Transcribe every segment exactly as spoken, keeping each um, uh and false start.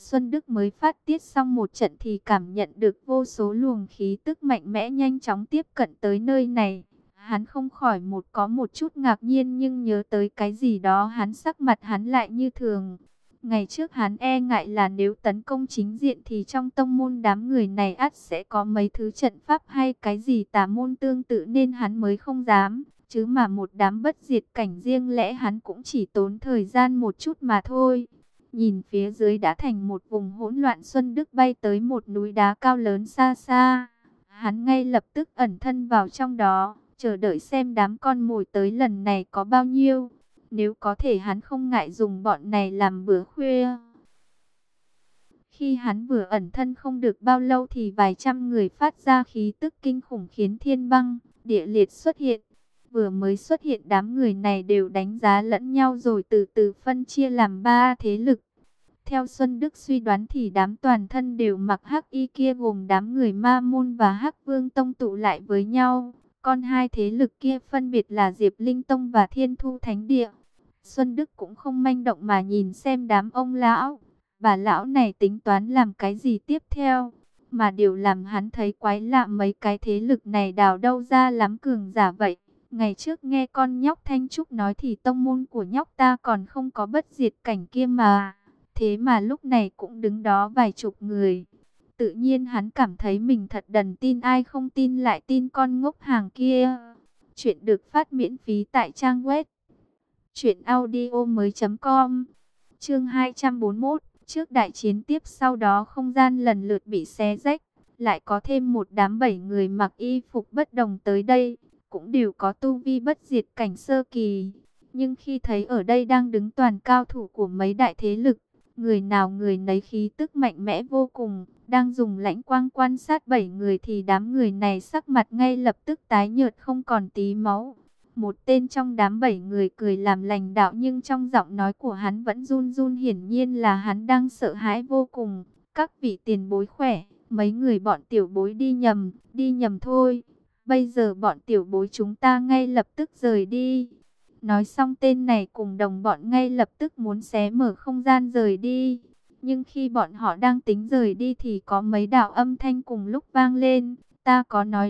Xuân Đức mới phát tiết xong một trận thì cảm nhận được vô số luồng khí tức mạnh mẽ nhanh chóng tiếp cận tới nơi này. Hắn không khỏi một có một chút ngạc nhiên, nhưng nhớ tới cái gì đó hắn sắc mặt hắn lại như thường. Ngày trước hắn e ngại là nếu tấn công chính diện thì trong tông môn đám người này ắt sẽ có mấy thứ trận pháp hay cái gì tà môn tương tự nên hắn mới không dám. Chứ mà một đám bất diệt cảnh riêng lẽ hắn cũng chỉ tốn thời gian một chút mà thôi. Nhìn phía dưới đã thành một vùng hỗn loạn, Xuân Đức bay tới một núi đá cao lớn xa xa. Hắn ngay lập tức ẩn thân vào trong đó, chờ đợi xem đám con mồi tới lần này có bao nhiêu. Nếu có thể hắn không ngại dùng bọn này làm bữa khuya. Khi hắn vừa ẩn thân không được bao lâu thì vài trăm người phát ra khí tức kinh khủng khiến thiên băng, địa liệt xuất hiện. Vừa mới xuất hiện đám người này đều đánh giá lẫn nhau rồi từ từ phân chia làm ba thế lực. Theo Xuân Đức suy đoán thì đám toàn thân đều mặc hắc y kia gồm đám người Ma Môn và Hắc Vương Tông tụ lại với nhau. Còn hai thế lực kia phân biệt là Diệp Linh Tông và Thiên Thu Thánh Địa. Xuân Đức cũng không manh động mà nhìn xem đám ông lão, bà lão này tính toán làm cái gì tiếp theo. Mà điều làm hắn thấy quái lạ, mấy cái thế lực này đào đâu ra lắm cường giả vậy. Ngày trước nghe con nhóc Thanh Trúc nói thì tông môn của nhóc ta còn không có bất diệt cảnh kia mà. Thế mà lúc này cũng đứng đó vài chục người. Tự nhiên hắn cảm thấy mình thật đần, tin ai không tin lại tin con ngốc hàng kia. Chuyện được phát miễn phí tại trang web truyện audio mới com. Chương hai trăm bốn mươi mốt, trước đại chiến tiếp sau đó không gian lần lượt bị xé rách. Lại có thêm một đám bảy người mặc y phục bất đồng tới đây. Cũng đều có tu vi bất diệt cảnh sơ kỳ. Nhưng khi thấy ở đây đang đứng toàn cao thủ của mấy đại thế lực, người nào người nấy khí tức mạnh mẽ vô cùng, đang dùng lãnh quang quan sát bảy người thì đám người này sắc mặt ngay lập tức tái nhợt không còn tí máu. Một tên trong đám bảy người cười làm lành đạo, nhưng trong giọng nói của hắn vẫn run run, hiển nhiên là hắn đang sợ hãi vô cùng. Các vị tiền bối khỏe, mấy người bọn tiểu bối đi nhầm, đi nhầm thôi. Bây giờ bọn tiểu bối chúng ta ngay lập tức rời đi. Nói xong tên này cùng đồng bọn ngay lập tức muốn xé mở không gian rời đi. Nhưng khi bọn họ đang tính rời đi thì có mấy đạo âm thanh cùng lúc vang lên. Ta có nói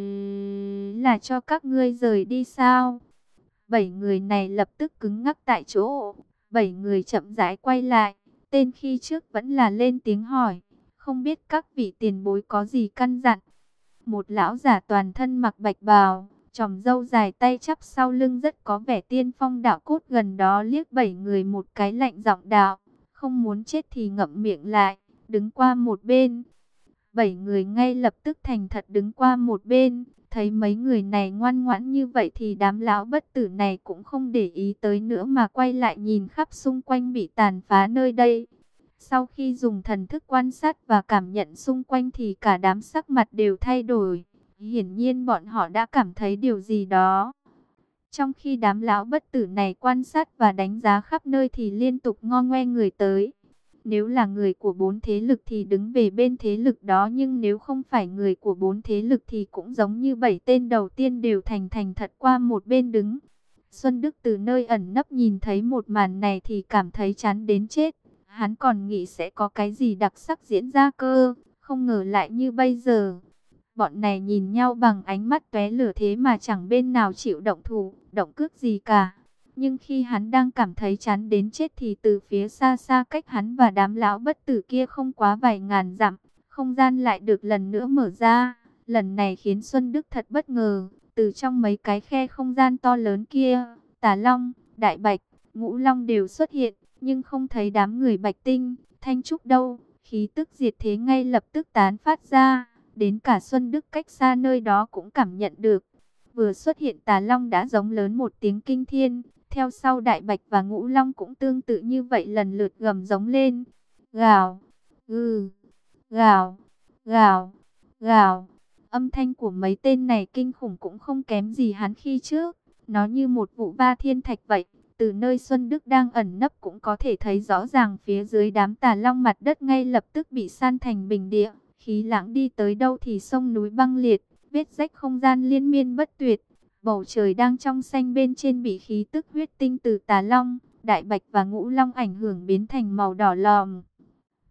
là cho các ngươi rời đi sao? Bảy người này lập tức cứng ngắc tại chỗ. Bảy người chậm rãi quay lại. Tên khi trước vẫn là lên tiếng hỏi. Không biết các vị tiền bối có gì căn dặn? Một lão giả toàn thân mặc bạch bào, chòm râu dài, tay chắp sau lưng, rất có vẻ tiên phong đạo cốt, gần đó liếc bảy người một cái lạnh giọng đạo: không muốn chết thì ngậm miệng lại, đứng qua một bên. Bảy người ngay lập tức thành thật đứng qua một bên. Thấy mấy người này ngoan ngoãn như vậy thì đám lão bất tử này cũng không để ý tới nữa mà quay lại nhìn khắp xung quanh bị tàn phá nơi đây. Sau khi dùng thần thức quan sát và cảm nhận xung quanh thì cả đám sắc mặt đều thay đổi. Hiển nhiên bọn họ đã cảm thấy điều gì đó. Trong khi đám lão bất tử này quan sát và đánh giá khắp nơi thì liên tục ngo ngoe người tới. Nếu là người của bốn thế lực thì đứng về bên thế lực đó, nhưng nếu không phải người của bốn thế lực thì cũng giống như bảy tên đầu tiên đều thành thành thật qua một bên đứng. Xuân Đức từ nơi ẩn nấp nhìn thấy một màn này thì cảm thấy chán đến chết. Hắn còn nghĩ sẽ có cái gì đặc sắc diễn ra cơ, không ngờ lại như bây giờ. Bọn này nhìn nhau bằng ánh mắt tóe lửa thế mà chẳng bên nào chịu động thủ, động cước gì cả. Nhưng khi hắn đang cảm thấy chán đến chết thì từ phía xa xa cách hắn và đám lão bất tử kia không quá vài ngàn dặm, không gian lại được lần nữa mở ra. Lần này khiến Xuân Đức thật bất ngờ, từ trong mấy cái khe không gian to lớn kia, Tà Long, Đại Bạch, Ngũ Long đều xuất hiện, nhưng không thấy đám người Bạch Tinh, Thanh Trúc đâu. Khí tức diệt thế ngay lập tức tán phát ra, đến cả Xuân Đức cách xa nơi đó cũng cảm nhận được. Vừa xuất hiện Tà Long đã giống lớn một tiếng kinh thiên, theo sau Đại Bạch và Ngũ Long cũng tương tự như vậy, lần lượt gầm giống lên. Gào, gừ, gào, gào, gào. Âm thanh của mấy tên này kinh khủng cũng không kém gì hắn khi trước. Nó như một vụ ba thiên thạch vậy. Từ nơi Xuân Đức đang ẩn nấp cũng có thể thấy rõ ràng phía dưới đám Tà Long mặt đất ngay lập tức bị san thành bình địa. Khí lãng đi tới đâu thì sông núi băng liệt, vết rách không gian liên miên bất tuyệt. Bầu trời đang trong xanh, bên trên bị khí tức huyết tinh từ Tà Long, Đại Bạch và Ngũ Long ảnh hưởng biến thành màu đỏ lòm.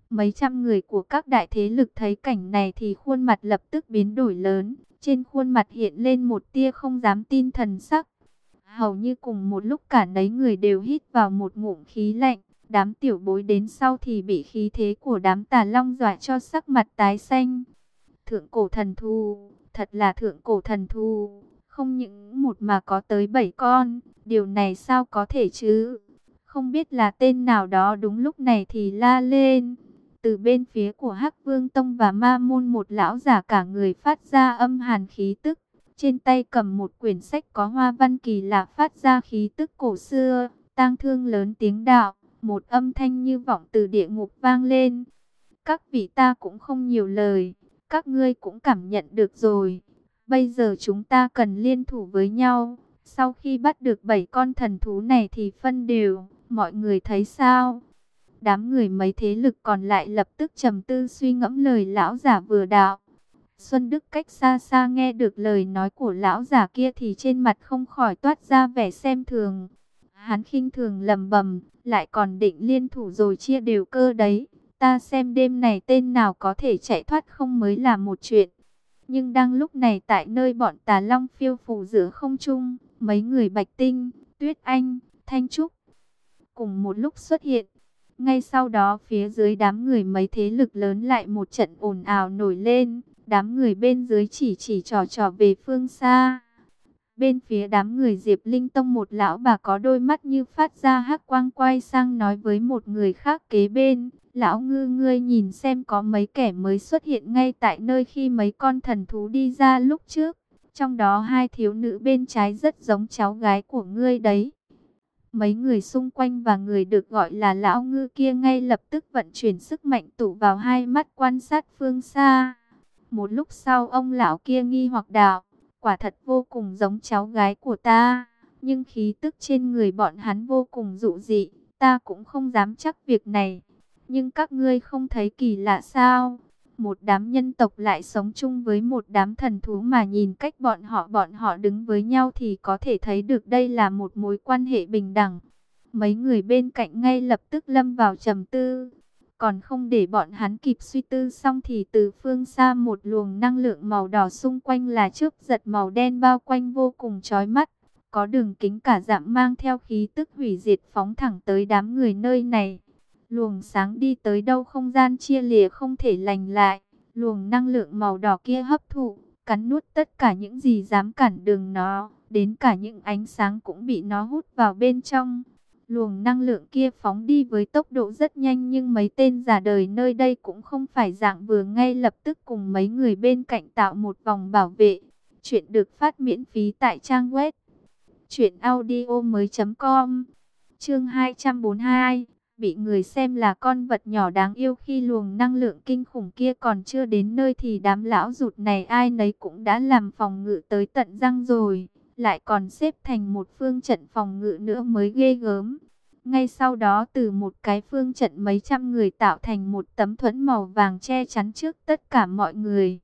Mấy trăm người của các đại thế lực thấy cảnh này thì khuôn mặt lập tức biến đổi lớn. Trên khuôn mặt hiện lên một tia không dám tin thần sắc. Hầu như cùng một lúc cả nấy người đều hít vào một ngụm khí lạnh. Đám tiểu bối đến sau thì bị khí thế của đám tà long dọa cho sắc mặt tái xanh. Thượng cổ thần thú, thật là thượng cổ thần thú. Không những một mà có tới bảy con. Điều này sao có thể chứ? Không biết là tên nào đó đúng lúc này thì la lên. Từ bên phía của Hắc Vương Tông và Ma Môn một lão giả cả người phát ra âm hàn khí tức. Trên tay cầm một quyển sách có hoa văn kỳ lạ phát ra khí tức cổ xưa. Tang Thương lớn tiếng đạo, một âm thanh như vọng từ địa ngục vang lên. Các vị, ta cũng không nhiều lời, các ngươi cũng cảm nhận được rồi. Bây giờ chúng ta cần liên thủ với nhau. Sau khi bắt được bảy con thần thú này thì phân đều, mọi người thấy sao? Đám người mấy thế lực còn lại lập tức trầm tư suy ngẫm lời lão giả vừa đạo. Xuân Đức cách xa xa nghe được lời nói của lão giả kia thì trên mặt không khỏi toát ra vẻ xem thường. Hắn khinh thường lầm bầm, lại còn định liên thủ rồi chia đều cơ đấy. Ta xem đêm này tên nào có thể chạy thoát không mới là một chuyện. Nhưng đang lúc này tại nơi bọn tà long phiêu phù giữa không trung, mấy người Bạch Tinh, Tuyết Anh, Thanh Trúc cùng một lúc xuất hiện. Ngay sau đó phía dưới đám người mấy thế lực lớn lại một trận ồn ào nổi lên. Đám người bên dưới chỉ chỉ trò trò về phương xa. Bên phía đám người Diệp Linh Tông một lão bà có đôi mắt như phát ra hắc quang quay sang nói với một người khác kế bên. Lão Ngư, ngươi nhìn xem có mấy kẻ mới xuất hiện ngay tại nơi khi mấy con thần thú đi ra lúc trước. Trong đó hai thiếu nữ bên trái rất giống cháu gái của ngươi đấy. Mấy người xung quanh và người được gọi là Lão Ngư kia ngay lập tức vận chuyển sức mạnh tụ vào hai mắt quan sát phương xa. Một lúc sau ông lão kia nghi hoặc đạo, quả thật vô cùng giống cháu gái của ta, nhưng khí tức trên người bọn hắn vô cùng dụ dị, ta cũng không dám chắc việc này. Nhưng các ngươi không thấy kỳ lạ sao? Một đám nhân tộc lại sống chung với một đám thần thú mà nhìn cách bọn họ bọn họ đứng với nhau thì có thể thấy được đây là một mối quan hệ bình đẳng. Mấy người bên cạnh ngay lập tức lâm vào trầm tư. Còn không để bọn hắn kịp suy tư xong thì từ phương xa một luồng năng lượng màu đỏ xung quanh là chớp giật màu đen bao quanh vô cùng chói mắt. Có đường kính cả dặm mang theo khí tức hủy diệt phóng thẳng tới đám người nơi này. Luồng sáng đi tới đâu không gian chia lìa không thể lành lại. Luồng năng lượng màu đỏ kia hấp thụ, cắn nuốt tất cả những gì dám cản đường nó. Đến cả những ánh sáng cũng bị nó hút vào bên trong. Luồng năng lượng kia phóng đi với tốc độ rất nhanh nhưng mấy tên già đời nơi đây cũng không phải dạng vừa, ngay lập tức cùng mấy người bên cạnh tạo một vòng bảo vệ. Chuyện được phát miễn phí tại trang web truyện audio mới chấm com. Chương hai trăm bốn mươi hai, bị người xem là con vật nhỏ đáng yêu. Khi luồng năng lượng kinh khủng kia còn chưa đến nơi thì đám lão rụt này ai nấy cũng đã làm phòng ngự tới tận răng rồi. Lại còn xếp thành một phương trận phòng ngự nữa mới ghê gớm. Ngay sau đó từ một cái phương trận mấy trăm người tạo thành một tấm thuẫn màu vàng che chắn trước tất cả mọi người.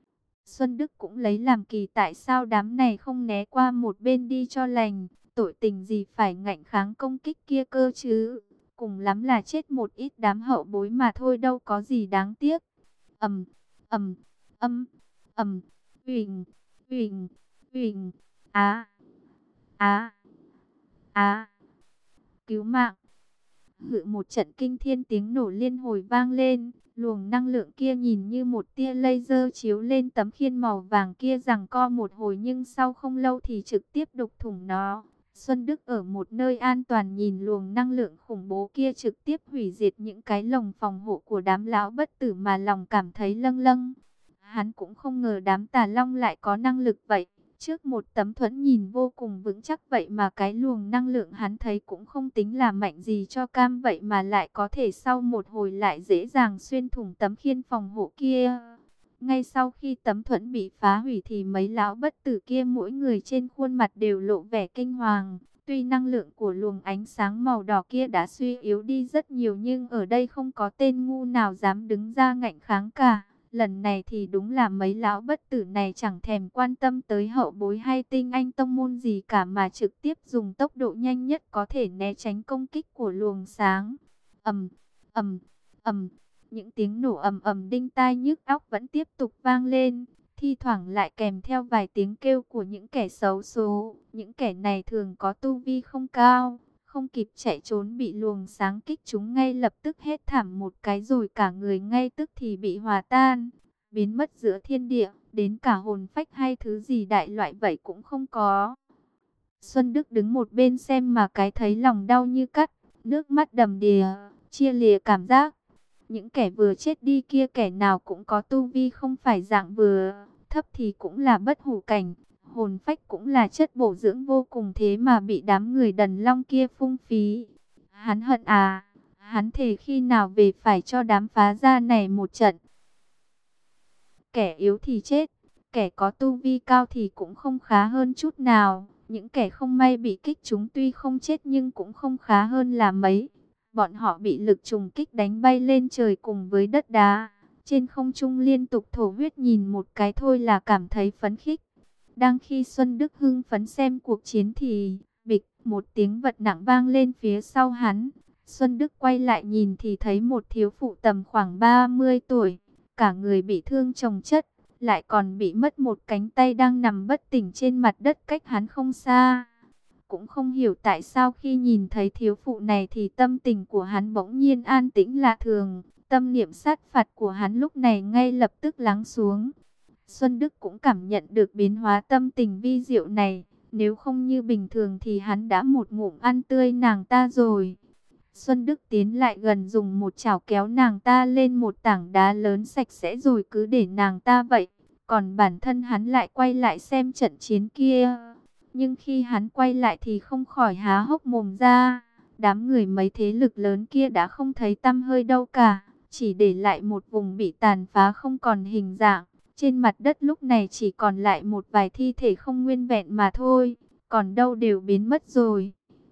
Xuân Đức cũng lấy làm kỳ tại sao đám này không né qua một bên đi cho lành. Tội tình gì phải ngạnh kháng công kích kia cơ chứ. Cùng lắm là chết một ít đám hậu bối mà thôi, đâu có gì đáng tiếc. Ầm, ầm, ầm, ầm, uỳnh, uỳnh, uỳnh. Á, á, á, cứu mạng. Hự, một trận kinh thiên tiếng nổ liên hồi vang lên. Luồng năng lượng kia nhìn như một tia laser chiếu lên tấm khiên màu vàng kia giằng co một hồi nhưng sau không lâu thì trực tiếp đục thủng nó. Xuân Đức ở một nơi an toàn nhìn luồng năng lượng khủng bố kia trực tiếp hủy diệt những cái lồng phòng hộ của đám lão bất tử mà lòng cảm thấy lâng lâng. Hắn cũng không ngờ đám tà long lại có năng lực vậy. Trước một tấm thuẫn nhìn vô cùng vững chắc vậy mà cái luồng năng lượng hắn thấy cũng không tính là mạnh gì cho cam, vậy mà lại có thể sau một hồi lại dễ dàng xuyên thủng tấm khiên phòng hộ kia. Ngay sau khi tấm thuẫn bị phá hủy thì mấy lão bất tử kia mỗi người trên khuôn mặt đều lộ vẻ kinh hoàng. Tuy năng lượng của luồng ánh sáng màu đỏ kia đã suy yếu đi rất nhiều nhưng ở đây không có tên ngu nào dám đứng ra ngạnh kháng cả. Lần này thì đúng là mấy lão bất tử này chẳng thèm quan tâm tới hậu bối hay tinh anh tông môn gì cả mà trực tiếp dùng tốc độ nhanh nhất có thể né tránh công kích của luồng sáng. Ầm, ầm, ầm, Những tiếng nổ ầm ầm đinh tai nhức óc vẫn tiếp tục vang lên, thi thoảng lại kèm theo vài tiếng kêu của những kẻ xấu số. Những kẻ này thường có tu vi không cao, không kịp chạy trốn bị luồng sáng kích chúng ngay lập tức hét thảm một cái rồi cả người ngay tức thì bị hòa tan, biến mất giữa thiên địa, đến cả hồn phách hay thứ gì đại loại vậy cũng không có. Xuân Đức đứng một bên xem mà cái thấy lòng đau như cắt, nước mắt đầm đìa, chia lìa cảm giác. Những kẻ vừa chết đi kia kẻ nào cũng có tu vi không phải dạng vừa thấp thì cũng là bất hủ cảnh, hồn phách cũng là chất bổ dưỡng vô cùng, thế mà bị đám người Đần Long kia phung phí. Hắn hận à, hắn thề khi nào về phải cho đám phá gia này một trận. Kẻ yếu thì chết, kẻ có tu vi cao thì cũng không khá hơn chút nào. Những kẻ không may bị kích chúng tuy không chết nhưng cũng không khá hơn là mấy. Bọn họ bị lực trùng kích đánh bay lên trời cùng với đất đá. Trên không trung liên tục thổ huyết, nhìn một cái thôi là cảm thấy phấn khích. Đang khi Xuân Đức hưng phấn xem cuộc chiến thì bịch một tiếng vật nặng vang lên phía sau hắn. Xuân Đức quay lại nhìn thì thấy một thiếu phụ tầm khoảng ba mươi tuổi. Cả người bị thương chồng chất, lại còn bị mất một cánh tay đang nằm bất tỉnh trên mặt đất cách hắn không xa. Cũng không hiểu tại sao khi nhìn thấy thiếu phụ này thì tâm tình của hắn bỗng nhiên an tĩnh lạ thường. Tâm niệm sát phạt của hắn lúc này ngay lập tức lắng xuống. Xuân Đức cũng cảm nhận được biến hóa tâm tình vi diệu này. Nếu không như bình thường thì hắn đã một ngụm ăn tươi nàng ta rồi. Xuân Đức tiến lại gần dùng một chảo kéo nàng ta lên một tảng đá lớn sạch sẽ rồi cứ để nàng ta vậy. Còn bản thân hắn lại quay lại xem trận chiến kia. Nhưng khi hắn quay lại thì không khỏi há hốc mồm ra. Đám người mấy thế lực lớn kia đã không thấy tăm hơi đâu cả. Chỉ để lại một vùng bị tàn phá không còn hình dạng. Trên mặt đất lúc này chỉ còn lại một vài thi thể không nguyên vẹn mà thôi. Còn đâu đều biến mất rồi.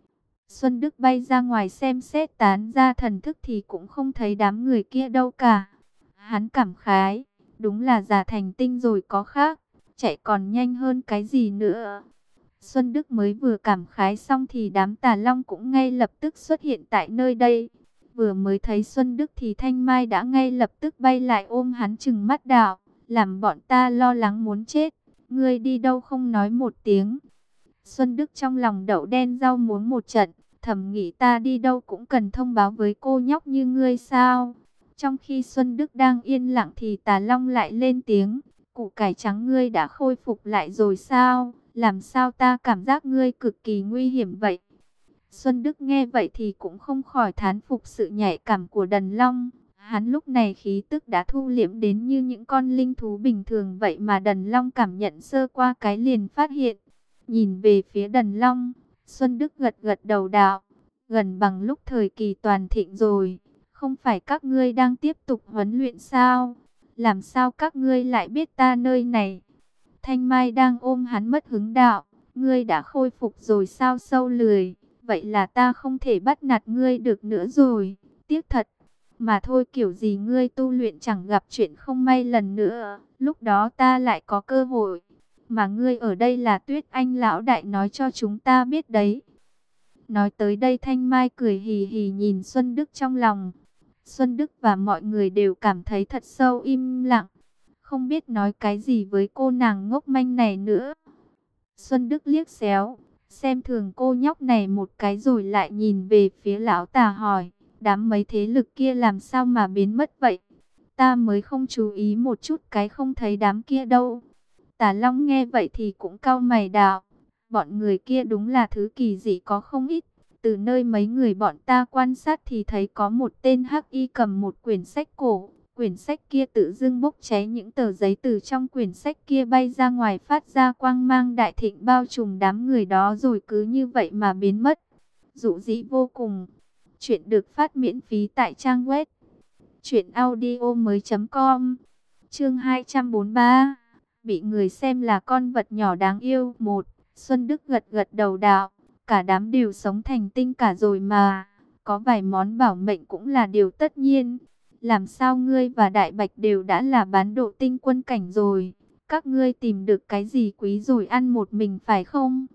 Xuân Đức bay ra ngoài xem xét tán ra thần thức thì cũng không thấy đám người kia đâu cả. Hắn cảm khái, đúng là già thành tinh rồi có khác, chạy còn nhanh hơn cái gì nữa. Xuân Đức mới vừa cảm khái xong thì đám Tà Long cũng ngay lập tức xuất hiện tại nơi đây. Vừa mới thấy Xuân Đức thì Thanh Mai đã ngay lập tức bay lại ôm hắn trừng mắt đạo, làm bọn ta lo lắng muốn chết, ngươi đi đâu không nói một tiếng. Xuân Đức trong lòng đậu đen rau muống một trận, thầm nghĩ ta đi đâu cũng cần thông báo với cô nhóc như ngươi sao. Trong khi Xuân Đức đang yên lặng thì Tà Long lại lên tiếng, củ cải trắng ngươi đã khôi phục lại rồi sao? Làm sao ta cảm giác ngươi cực kỳ nguy hiểm vậy? Xuân Đức nghe vậy thì cũng không khỏi thán phục sự nhạy cảm của Đần Long. Hắn lúc này khí tức đã thu liễm đến như những con linh thú bình thường vậy mà Đần Long cảm nhận sơ qua cái liền phát hiện. Nhìn về phía Đần Long, Xuân Đức gật gật đầu đạo, gần bằng lúc thời kỳ toàn thịnh rồi. Không phải các ngươi đang tiếp tục huấn luyện sao? Làm sao các ngươi lại biết ta nơi này? Thanh Mai đang ôm hắn mất hứng đạo, ngươi đã khôi phục rồi sao sâu lười? Vậy là ta không thể bắt nạt ngươi được nữa rồi, tiếc thật. Mà thôi kiểu gì ngươi tu luyện chẳng gặp chuyện không may lần nữa, lúc đó ta lại có cơ hội. Mà ngươi ở đây là Tuyết Anh lão đại nói cho chúng ta biết đấy. Nói tới đây Thanh Mai cười hì hì nhìn Xuân Đức trong lòng. Xuân Đức và mọi người đều cảm thấy thật sâu im lặng, không biết nói cái gì với cô nàng ngốc manh này nữa. Xuân Đức liếc xéo, xem thường cô nhóc này một cái rồi lại nhìn về phía lão Tà hỏi, đám mấy thế lực kia làm sao mà biến mất vậy? Ta mới không chú ý một chút cái không thấy đám kia đâu. Tà Long nghe vậy thì cũng cau mày đạo, bọn người kia đúng là thứ kỳ dị có không ít. Từ nơi mấy người bọn ta quan sát thì thấy có một tên hắc y cầm một quyển sách cổ. Quyển sách kia tự dưng bốc cháy, những tờ giấy từ trong quyển sách kia bay ra ngoài phát ra quang mang đại thịnh bao trùm đám người đó rồi cứ như vậy mà biến mất. Dụ dĩ vô cùng. Chuyện được phát miễn phí tại trang web truyện audio mới chấm com. Chương hai trăm bốn mươi ba. Bị người xem là con vật nhỏ đáng yêu. Một. Xuân Đức gật gật đầu đạo, cả đám đều sống thành tinh cả rồi mà, có vài món bảo mệnh cũng là điều tất nhiên. Làm sao ngươi và Đại Bạch đều đã là bán độ tinh quân cảnh rồi? Các ngươi tìm được cái gì quý rồi ăn một mình phải không?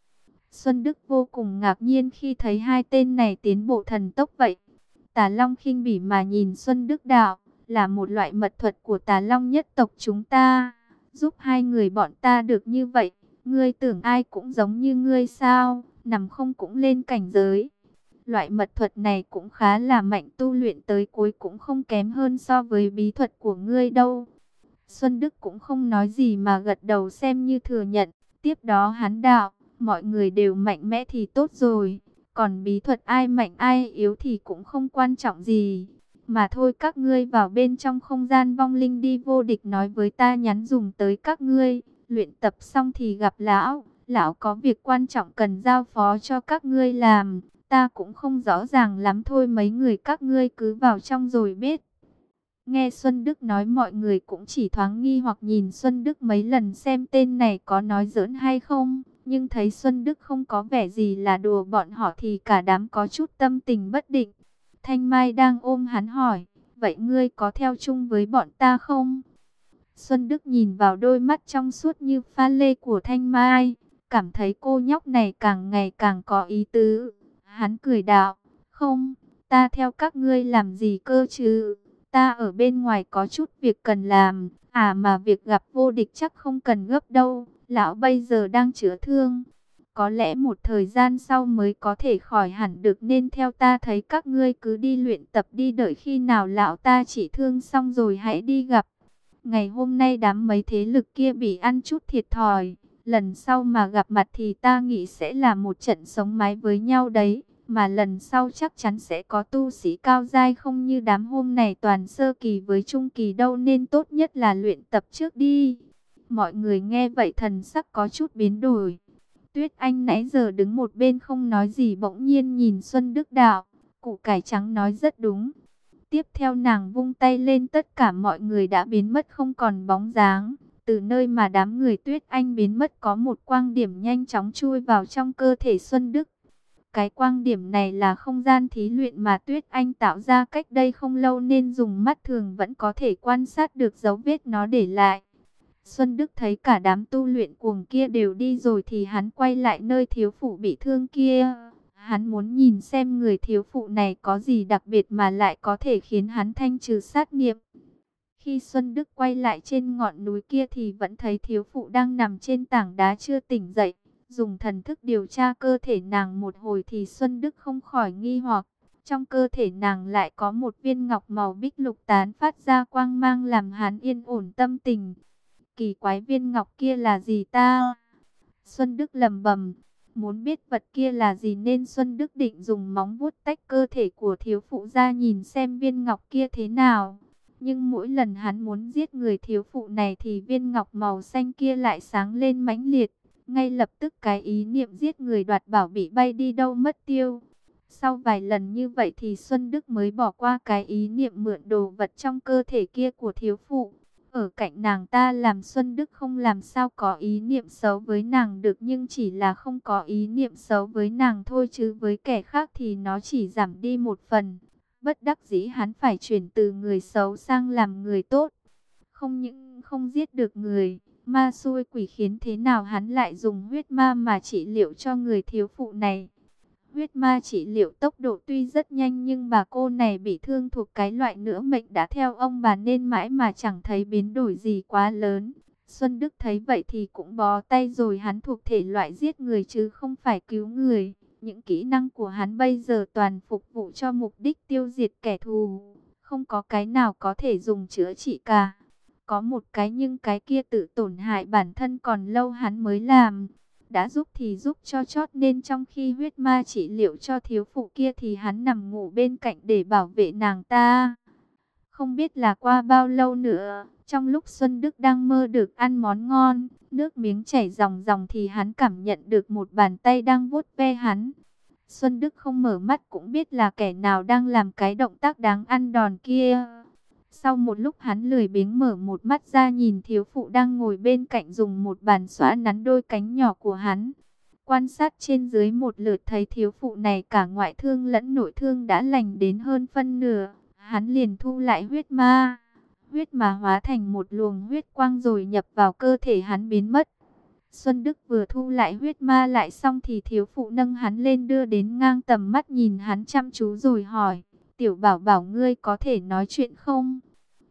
Xuân Đức vô cùng ngạc nhiên khi thấy hai tên này tiến bộ thần tốc vậy. Tà Long khinh bỉ mà nhìn Xuân Đức đạo, là một loại mật thuật của Tà Long nhất tộc chúng ta, giúp hai người bọn ta được như vậy. Ngươi tưởng ai cũng giống như ngươi sao, nằm không cũng lên cảnh giới. Loại mật thuật này cũng khá là mạnh, tu luyện tới cuối cũng không kém hơn so với bí thuật của ngươi đâu. Xuân Đức cũng không nói gì mà gật đầu xem như thừa nhận. Tiếp đó hắn đạo, mọi người đều mạnh mẽ thì tốt rồi. Còn bí thuật ai mạnh ai yếu thì cũng không quan trọng gì. Mà thôi, các ngươi vào bên trong không gian vong linh đi, vô địch nói với ta nhắn dùng tới các ngươi. Luyện tập xong thì gặp lão. Lão có việc quan trọng cần giao phó cho các ngươi làm. Ta cũng không rõ ràng lắm, thôi mấy người các ngươi cứ vào trong rồi biết. Nghe Xuân Đức nói, mọi người cũng chỉ thoáng nghi hoặc nhìn Xuân Đức mấy lần xem tên này có nói giỡn hay không. Nhưng thấy Xuân Đức không có vẻ gì là đùa bọn họ thì cả đám có chút tâm tình bất định. Thanh Mai đang ôm hắn hỏi, vậy ngươi có theo chung với bọn ta không? Xuân Đức nhìn vào đôi mắt trong suốt như pha lê của Thanh Mai, cảm thấy cô nhóc này càng ngày càng có ý tứ. Hắn cười đạo, không, ta theo các ngươi làm gì cơ chứ? Ta ở bên ngoài có chút việc cần làm, à mà việc gặp vô địch chắc không cần gấp đâu, lão bây giờ đang chữa thương. Có lẽ một thời gian sau mới có thể khỏi hẳn được, nên theo ta thấy các ngươi cứ đi luyện tập đi, đợi khi nào lão ta chỉ thương xong rồi hãy đi gặp. Ngày hôm nay đám mấy thế lực kia bị ăn chút thiệt thòi, lần sau mà gặp mặt thì ta nghĩ sẽ là một trận sống mái với nhau đấy. Mà lần sau chắc chắn sẽ có tu sĩ cao giai, không như đám hôm này toàn sơ kỳ với trung kỳ đâu, nên tốt nhất là luyện tập trước đi. Mọi người nghe vậy thần sắc có chút biến đổi. Tuyết Anh nãy giờ đứng một bên không nói gì, bỗng nhiên nhìn Xuân Đức đạo, củ cải trắng nói rất đúng. Tiếp theo nàng vung tay lên, tất cả mọi người đã biến mất không còn bóng dáng. Từ nơi mà đám người Tuyết Anh biến mất có một quang điểm nhanh chóng chui vào trong cơ thể Xuân Đức. Cái quang điểm này là không gian thí luyện mà Tuyết Anh tạo ra cách đây không lâu, nên dùng mắt thường vẫn có thể quan sát được dấu vết nó để lại. Xuân Đức thấy cả đám tu luyện cuồng kia đều đi rồi thì hắn quay lại nơi thiếu phụ bị thương kia. Hắn muốn nhìn xem người thiếu phụ này có gì đặc biệt mà lại có thể khiến hắn thanh trừ sát niệm. Khi Xuân Đức quay lại trên ngọn núi kia thì vẫn thấy thiếu phụ đang nằm trên tảng đá chưa tỉnh dậy. Dùng thần thức điều tra cơ thể nàng một hồi thì Xuân Đức không khỏi nghi hoặc. Trong cơ thể nàng lại có một viên ngọc màu bích lục tán phát ra quang mang làm hắn yên ổn tâm tình. Kỳ quái, viên ngọc kia là gì ta? Xuân Đức lẩm bẩm. Muốn biết vật kia là gì nên Xuân Đức định dùng móng vuốt tách cơ thể của thiếu phụ ra nhìn xem viên ngọc kia thế nào. Nhưng mỗi lần hắn muốn giết người thiếu phụ này thì viên ngọc màu xanh kia lại sáng lên mãnh liệt. Ngay lập tức cái ý niệm giết người đoạt bảo bị bay đi đâu mất tiêu. Sau vài lần như vậy thì Xuân Đức mới bỏ qua cái ý niệm mượn đồ vật trong cơ thể kia của thiếu phụ. Ở cạnh nàng ta làm Xuân Đức không làm sao có ý niệm xấu với nàng được, nhưng chỉ là không có ý niệm xấu với nàng thôi, chứ với kẻ khác thì nó chỉ giảm đi một phần. Bất đắc dĩ hắn phải chuyển từ người xấu sang làm người tốt. Không những không giết được người, ma xui quỷ khiến thế nào hắn lại dùng huyết ma mà trị liệu cho người thiếu phụ này. Huyết ma trị liệu tốc độ tuy rất nhanh, nhưng bà cô này bị thương thuộc cái loại nữa mệnh đã theo ông bà nên mãi mà chẳng thấy biến đổi gì quá lớn. Xuân Đức thấy vậy thì cũng bó tay rồi, hắn thuộc thể loại giết người chứ không phải cứu người. Những kỹ năng của hắn bây giờ toàn phục vụ cho mục đích tiêu diệt kẻ thù, không có cái nào có thể dùng chữa trị cả. Có một cái nhưng cái kia tự tổn hại bản thân còn lâu hắn mới làm. Đã giúp thì giúp cho chót, nên trong khi huyết ma trị liệu cho thiếu phụ kia thì hắn nằm ngủ bên cạnh để bảo vệ nàng ta. Không biết là qua bao lâu nữa, trong lúc Xuân Đức đang mơ được ăn món ngon, nước miếng chảy ròng ròng thì hắn cảm nhận được một bàn tay đang vuốt ve hắn. Xuân Đức không mở mắt cũng biết là kẻ nào đang làm cái động tác đáng ăn đòn kia. Sau một lúc hắn lười biếng mở một mắt ra nhìn thiếu phụ đang ngồi bên cạnh dùng một bàn xóa nắn đôi cánh nhỏ của hắn. Quan sát trên dưới một lượt thấy thiếu phụ này cả ngoại thương lẫn nội thương đã lành đến hơn phân nửa. Hắn liền thu lại huyết ma. Huyết ma hóa thành một luồng huyết quang rồi nhập vào cơ thể hắn biến mất. Xuân Đức vừa thu lại huyết ma lại xong thì thiếu phụ nâng hắn lên đưa đến ngang tầm mắt nhìn hắn chăm chú rồi hỏi. Tiểu bảo bảo, ngươi có thể nói chuyện không?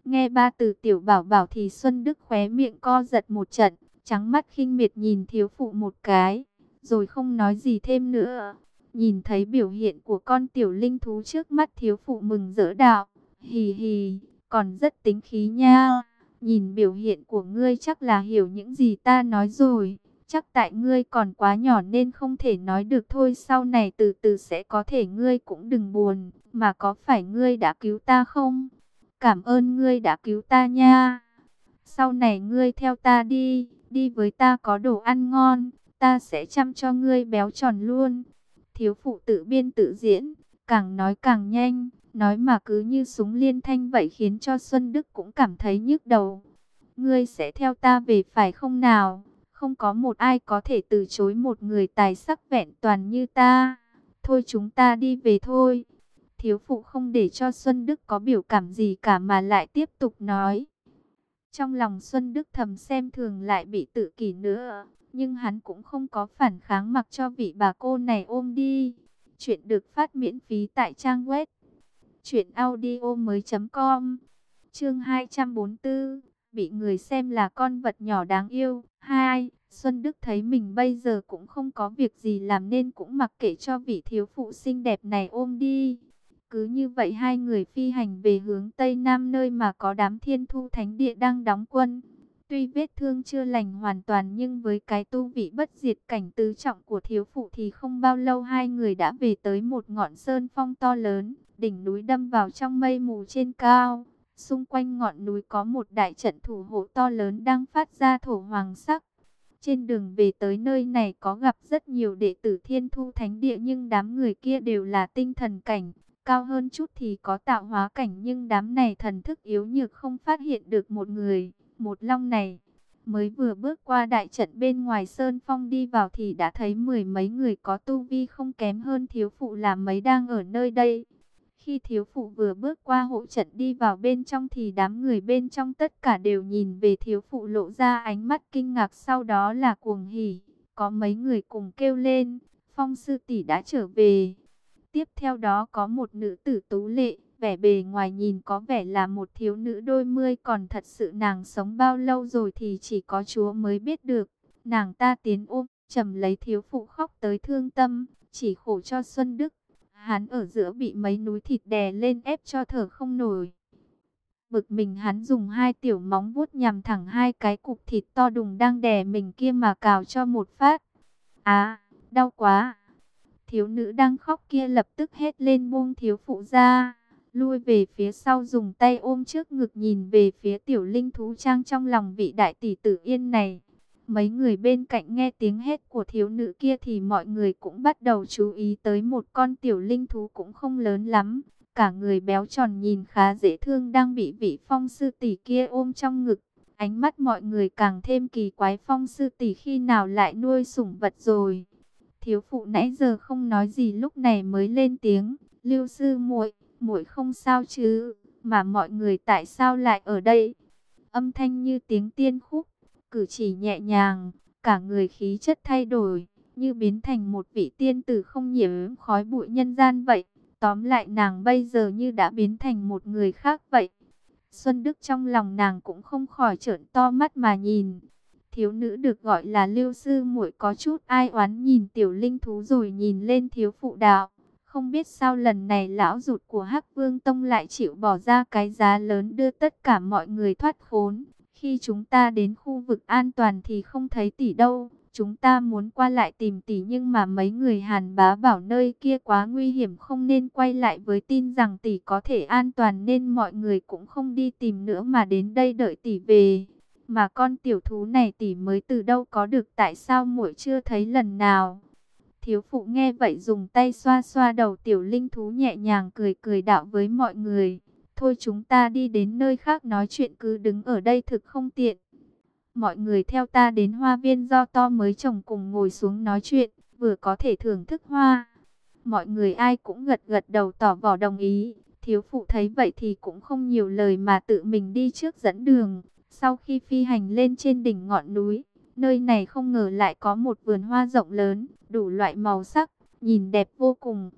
Nghe ba từ tiểu bảo bảo thì Xuân Đức khóe miệng co giật một trận, trắng mắt khinh miệt nhìn thiếu phụ một cái, rồi không nói gì thêm nữa. Nhìn thấy biểu hiện của con tiểu linh thú trước mắt, thiếu phụ mừng rỡ đạo: hì hì, còn rất tính khí nha. Nhìn biểu hiện của ngươi chắc là hiểu những gì ta nói rồi. Chắc tại ngươi còn quá nhỏ nên không thể nói được thôi, sau này từ từ sẽ có thể, ngươi cũng đừng buồn. Mà có phải ngươi đã cứu ta không? Cảm ơn ngươi đã cứu ta nha. Sau này ngươi theo ta đi, đi với ta có đồ ăn ngon, ta sẽ chăm cho ngươi béo tròn luôn. Thiếu phụ tự biên tự diễn, càng nói càng nhanh, nói mà cứ như súng liên thanh vậy, khiến cho Xuân Đức cũng cảm thấy nhức đầu. Ngươi sẽ theo ta về phải không nào? Không có một ai có thể từ chối một người tài sắc vẹn toàn như ta. Thôi chúng ta đi về thôi. Thiếu phụ không để cho Xuân Đức có biểu cảm gì cả mà lại tiếp tục nói. Trong lòng Xuân Đức thầm xem thường lại bị tự kỷ nữa, nhưng hắn cũng không có phản kháng, mặc cho vị bà cô này ôm đi. Chuyện được phát miễn phí tại trang web truyện audio mới chấm com. Chương hai trăm bốn mươi tư, bị người xem là con vật nhỏ đáng yêu. Hai, Xuân Đức thấy mình bây giờ cũng không có việc gì làm nên cũng mặc kệ cho vị thiếu phụ xinh đẹp này ôm đi. Cứ như vậy hai người phi hành về hướng Tây Nam, nơi mà có đám Thiên Thu Thánh Địa đang đóng quân. Tuy vết thương chưa lành hoàn toàn, nhưng với cái tu vị bất diệt cảnh tứ trọng của thiếu phụ thì không bao lâu hai người đã về tới một ngọn sơn phong to lớn. Đỉnh núi đâm vào trong mây mù trên cao. Xung quanh ngọn núi có một đại trận thủ hộ to lớn đang phát ra thổ hoàng sắc. Trên đường về tới nơi này có gặp rất nhiều đệ tử Thiên Thu Thánh Địa, nhưng đám người kia đều là tinh thần cảnh. Cao hơn chút thì có tạo hóa cảnh, nhưng đám này thần thức yếu nhược, không phát hiện được một người. Một long này mới vừa bước qua đại trận bên ngoài sơn phong đi vào thì đã thấy mười mấy người có tu vi không kém hơn thiếu phụ là mấy đang ở nơi đây. Khi thiếu phụ vừa bước qua hộ trận đi vào bên trong thì đám người bên trong tất cả đều nhìn về thiếu phụ, lộ ra ánh mắt kinh ngạc, sau đó là cuồng hỉ. Có mấy người cùng kêu lên: Phong sư tỷ đã trở về. Tiếp theo đó có một nữ tử tú lệ, vẻ bề ngoài nhìn có vẻ là một thiếu nữ đôi mươi, còn thật sự nàng sống bao lâu rồi thì chỉ có Chúa mới biết được. Nàng ta tiến ôm chầm lấy thiếu phụ khóc tới thương tâm, chỉ khổ cho Xuân Đức. Hắn ở giữa bị mấy núi thịt đè lên ép cho thở không nổi. Bực mình hắn dùng hai tiểu móng vuốt nhằm thẳng hai cái cục thịt to đùng đang đè mình kia mà cào cho một phát. À, đau quá! Thiếu nữ đang khóc kia lập tức hét lên buông thiếu phụ ra, lui về phía sau, dùng tay ôm trước ngực nhìn về phía tiểu linh thú trang trong lòng vị đại tỷ tử Yên này. Mấy người bên cạnh nghe tiếng hét của thiếu nữ kia thì mọi người cũng bắt đầu chú ý tới một con tiểu linh thú cũng không lớn lắm. Cả người béo tròn nhìn khá dễ thương đang bị vị Phong sư tỷ kia ôm trong ngực. Ánh mắt mọi người càng thêm kỳ quái, Phong sư tỷ khi nào lại nuôi sủng vật rồi. Thiếu phụ nãy giờ không nói gì lúc này mới lên tiếng: Lưu sư muội, muội không sao chứ? Mà mọi người tại sao lại ở đây? Âm thanh như tiếng tiên khúc, cử chỉ nhẹ nhàng, cả người khí chất thay đổi, như biến thành một vị tiên tử không nhiễm khói bụi nhân gian vậy. Tóm lại nàng bây giờ như đã biến thành một người khác vậy. Xuân Đức trong lòng nàng cũng không khỏi trợn to mắt mà nhìn. Thiếu nữ được gọi là Lưu sư muội có chút ai oán nhìn tiểu linh thú rồi nhìn lên thiếu phụ đạo: Không biết sao lần này lão rụt của Hắc Vương Tông lại chịu bỏ ra cái giá lớn đưa tất cả mọi người thoát khốn. Khi chúng ta đến khu vực an toàn thì không thấy tỷ đâu. Chúng ta muốn qua lại tìm tỷ, nhưng mà mấy người Hàn Bá bảo nơi kia quá nguy hiểm, không nên quay lại với tin rằng tỷ có thể an toàn, nên mọi người cũng không đi tìm nữa mà đến đây đợi tỷ về. Mà con tiểu thú này tỷ mới từ đâu có được, tại sao muội chưa thấy lần nào? Thiếu phụ nghe vậy dùng tay xoa xoa đầu tiểu linh thú, nhẹ nhàng cười cười đạo với mọi người: Thôi chúng ta đi đến nơi khác nói chuyện, cứ đứng ở đây thực không tiện. Mọi người theo ta đến hoa viên do to mới trồng, cùng ngồi xuống nói chuyện, vừa có thể thưởng thức hoa. Mọi người ai cũng gật gật đầu tỏ vỏ đồng ý. Thiếu phụ thấy vậy thì cũng không nhiều lời mà tự mình đi trước dẫn đường. Sau khi phi hành lên trên đỉnh ngọn núi, nơi này không ngờ lại có một vườn hoa rộng lớn, đủ loại màu sắc, nhìn đẹp vô cùng.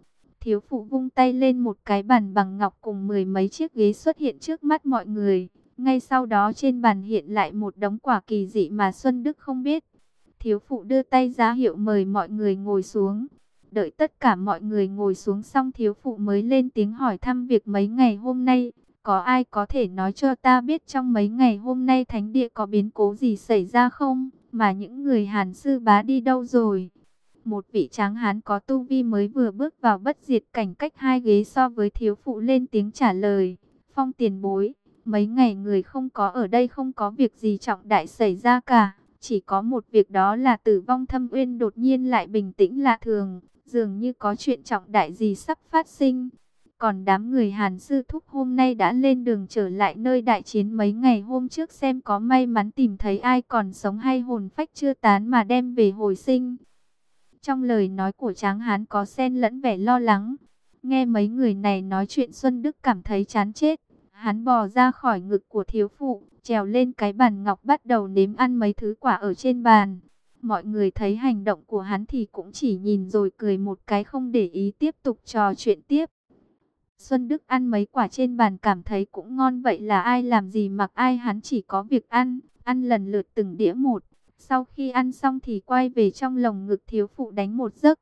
Thiếu phụ vung tay lên, một cái bàn bằng ngọc cùng mười mấy chiếc ghế xuất hiện trước mắt mọi người. Ngay sau đó trên bàn hiện lại một đống quả kỳ dị mà Xuân Đức không biết. Thiếu phụ đưa tay ra hiệu mời mọi người ngồi xuống. Đợi tất cả mọi người ngồi xuống xong, thiếu phụ mới lên tiếng hỏi thăm việc mấy ngày hôm nay. Có ai có thể nói cho ta biết trong mấy ngày hôm nay thánh địa có biến cố gì xảy ra không? Mà những người Hàn sư bá đi đâu rồi? Một vị tráng hán có tu vi mới vừa bước vào bất diệt cảnh, cách hai ghế so với thiếu phụ, lên tiếng trả lời. Phong tiền bối, mấy ngày người không có ở đây, không có việc gì trọng đại xảy ra cả. Chỉ có một việc, đó là Tử Vong Thâm Uyên đột nhiên lại bình tĩnh lạ thường, dường như có chuyện trọng đại gì sắp phát sinh. Còn đám người Hàn sư thúc hôm nay đã lên đường trở lại nơi đại chiến mấy ngày hôm trước, xem có may mắn tìm thấy ai còn sống hay hồn phách chưa tán mà đem về hồi sinh. Trong lời nói của tráng hán có xen lẫn vẻ lo lắng. Nghe mấy người này nói chuyện, Xuân Đức cảm thấy chán chết. Hắn bò ra khỏi ngực của thiếu phụ, trèo lên cái bàn ngọc, bắt đầu nếm ăn mấy thứ quả ở trên bàn. Mọi người thấy hành động của hắn thì cũng chỉ nhìn rồi cười một cái, không để ý, tiếp tục trò chuyện tiếp. Xuân Đức ăn mấy quả trên bàn cảm thấy cũng ngon, vậy là ai làm gì mặc ai, hắn chỉ có việc ăn, ăn lần lượt từng đĩa một. Sau khi ăn xong thì quay về trong lồng ngực thiếu phụ đánh một giấc.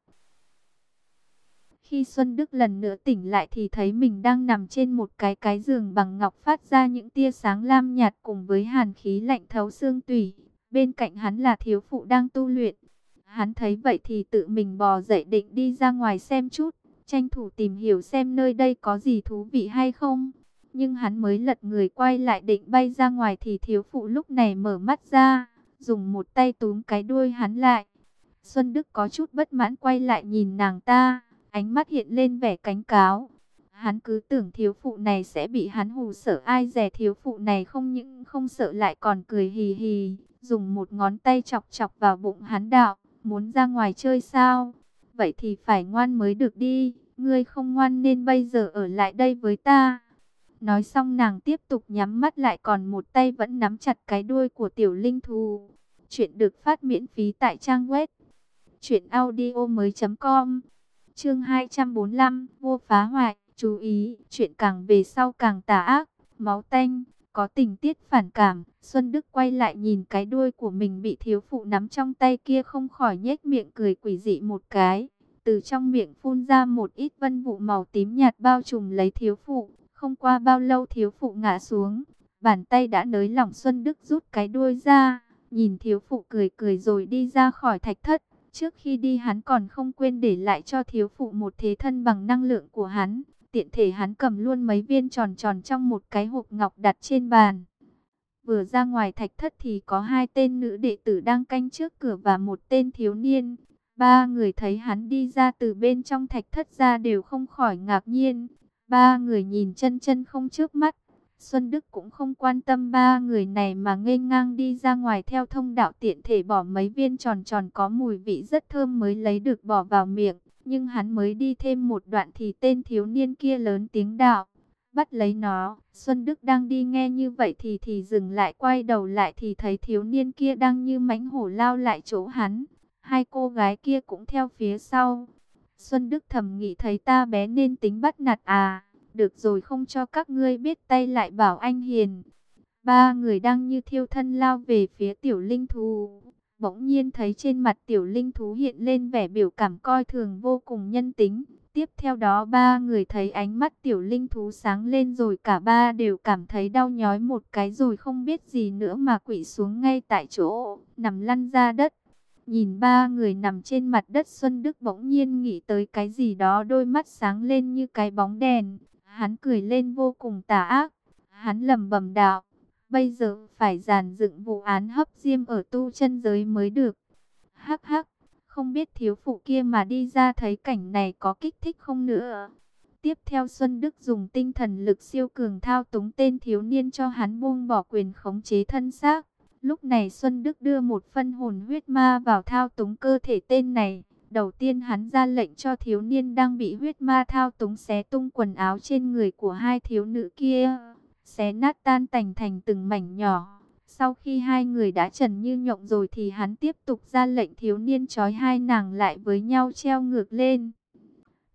Khi Xuân Đức lần nữa tỉnh lại thì thấy mình đang nằm trên một cái cái giường bằng ngọc phát ra những tia sáng lam nhạt cùng với hàn khí lạnh thấu xương tủy. Bên cạnh hắn là thiếu phụ đang tu luyện. Hắn thấy vậy thì tự mình bò dậy định đi ra ngoài xem chút, tranh thủ tìm hiểu xem nơi đây có gì thú vị hay không. Nhưng hắn mới lật người quay lại định bay ra ngoài thì thiếu phụ lúc này mở mắt ra, dùng một tay túm cái đuôi hắn lại. Xuân Đức có chút bất mãn quay lại nhìn nàng ta, ánh mắt hiện lên vẻ cảnh cáo. Hắn cứ tưởng thiếu phụ này sẽ bị hắn hù sợ, ai dè thiếu phụ này không những không sợ lại còn cười hì hì, dùng một ngón tay chọc chọc vào bụng hắn, đạo: muốn ra ngoài chơi sao? Vậy thì phải ngoan mới được đi, ngươi không ngoan nên bây giờ ở lại đây với ta. Nói xong nàng tiếp tục nhắm mắt lại, còn một tay vẫn nắm chặt cái đuôi của tiểu linh thú. Chuyện được phát miễn phí tại trang web truyện audio mới chấm com. Chương hai trăm bốn mươi lăm, vô phá hoại. Chú ý, chuyện càng về sau càng tà ác, máu tanh, có tình tiết phản cảm. Xuân Đức quay lại nhìn cái đuôi của mình bị thiếu phụ nắm trong tay kia, không khỏi nhếch miệng cười quỷ dị một cái. Từ trong miệng phun ra một ít vân vụ màu tím nhạt bao trùm lấy thiếu phụ. Không qua bao lâu thiếu phụ ngã xuống, bàn tay đã nới lỏng. Xuân Đức rút cái đuôi ra, nhìn thiếu phụ cười cười rồi đi ra khỏi thạch thất. Trước khi đi hắn còn không quên để lại cho thiếu phụ một thế thân bằng năng lượng của hắn. Tiện thể hắn cầm luôn mấy viên tròn tròn trong một cái hộp ngọc đặt trên bàn. Vừa ra ngoài thạch thất thì có hai tên nữ đệ tử đang canh trước cửa và một tên thiếu niên. Ba người thấy hắn đi ra từ bên trong thạch thất ra đều không khỏi ngạc nhiên. Ba người nhìn chân chân không chớp mắt. Xuân Đức cũng không quan tâm ba người này mà nghênh ngang đi ra ngoài theo thông đạo, tiện thể bỏ mấy viên tròn tròn có mùi vị rất thơm mới lấy được bỏ vào miệng. Nhưng hắn mới đi thêm một đoạn thì tên thiếu niên kia lớn tiếng đạo: bắt lấy nó. Xuân Đức đang đi nghe như vậy thì thì dừng lại, quay đầu lại thì thấy thiếu niên kia đang như mãnh hổ lao lại chỗ hắn. Hai cô gái kia cũng theo phía sau. Xuân Đức thầm nghĩ, thấy ta bé nên tính bắt nạt à? Được rồi, không cho các ngươi biết tay lại bảo anh hiền. Ba người đang như thiêu thân lao về phía tiểu linh thú. Bỗng nhiên thấy trên mặt tiểu linh thú hiện lên vẻ biểu cảm coi thường vô cùng nhân tính. Tiếp theo đó ba người thấy ánh mắt tiểu linh thú sáng lên, rồi cả ba đều cảm thấy đau nhói một cái, rồi không biết gì nữa mà quỵ xuống ngay tại chỗ, nằm lăn ra đất. Nhìn ba người nằm trên mặt đất, Xuân Đức bỗng nhiên nghĩ tới cái gì đó, đôi mắt sáng lên như cái bóng đèn. Hắn cười lên vô cùng tà ác. Hắn lẩm bẩm đạo: bây giờ phải dàn dựng vụ án hấp diêm ở tu chân giới mới được. Hắc hắc, không biết thiếu phụ kia mà đi ra thấy cảnh này có kích thích không nữa. Tiếp theo Xuân Đức dùng tinh thần lực siêu cường thao túng tên thiếu niên cho hắn buông bỏ quyền khống chế thân xác. Lúc này Xuân Đức đưa một phân hồn huyết ma vào thao túng cơ thể tên này. Đầu tiên hắn ra lệnh cho thiếu niên đang bị huyết ma thao túng xé tung quần áo trên người của hai thiếu nữ kia, xé nát tan tành thành từng mảnh nhỏ. Sau khi hai người đã trần như nhộng rồi thì hắn tiếp tục ra lệnh thiếu niên trói hai nàng lại với nhau treo ngược lên.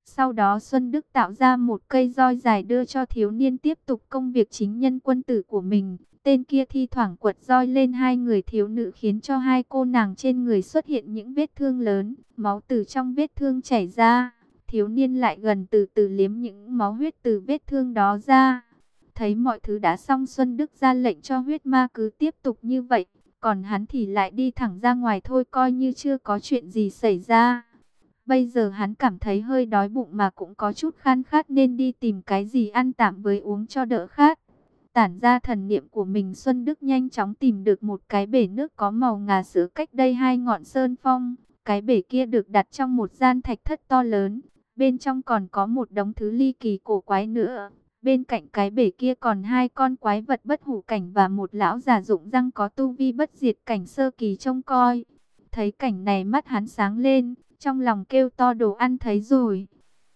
Sau đó Xuân Đức tạo ra một cây roi dài đưa cho thiếu niên tiếp tục công việc chính nhân quân tử của mình. Tên kia thi thoảng quật roi lên hai người thiếu nữ khiến cho hai cô nàng trên người xuất hiện những vết thương lớn, máu từ trong vết thương chảy ra. Thiếu niên lại gần từ từ liếm những máu huyết từ vết thương đó ra. Thấy mọi thứ đã xong, Xuân Đức ra lệnh cho huyết ma cứ tiếp tục như vậy, còn hắn thì lại đi thẳng ra ngoài thôi, coi như chưa có chuyện gì xảy ra. Bây giờ hắn cảm thấy hơi đói bụng mà cũng có chút khan khát nên đi tìm cái gì ăn tạm với uống cho đỡ khát. Tản ra thần niệm của mình, Xuân Đức nhanh chóng tìm được một cái bể nước có màu ngà sữa cách đây hai ngọn sơn phong. Cái bể kia được đặt trong một gian thạch thất to lớn, bên trong còn có một đống thứ ly kỳ cổ quái nữa. Bên cạnh cái bể kia còn hai con quái vật bất hủ cảnh và một lão già rụng răng có tu vi bất diệt cảnh sơ kỳ trông coi. Thấy cảnh này mắt hắn sáng lên, trong lòng kêu to đồ ăn thấy rồi.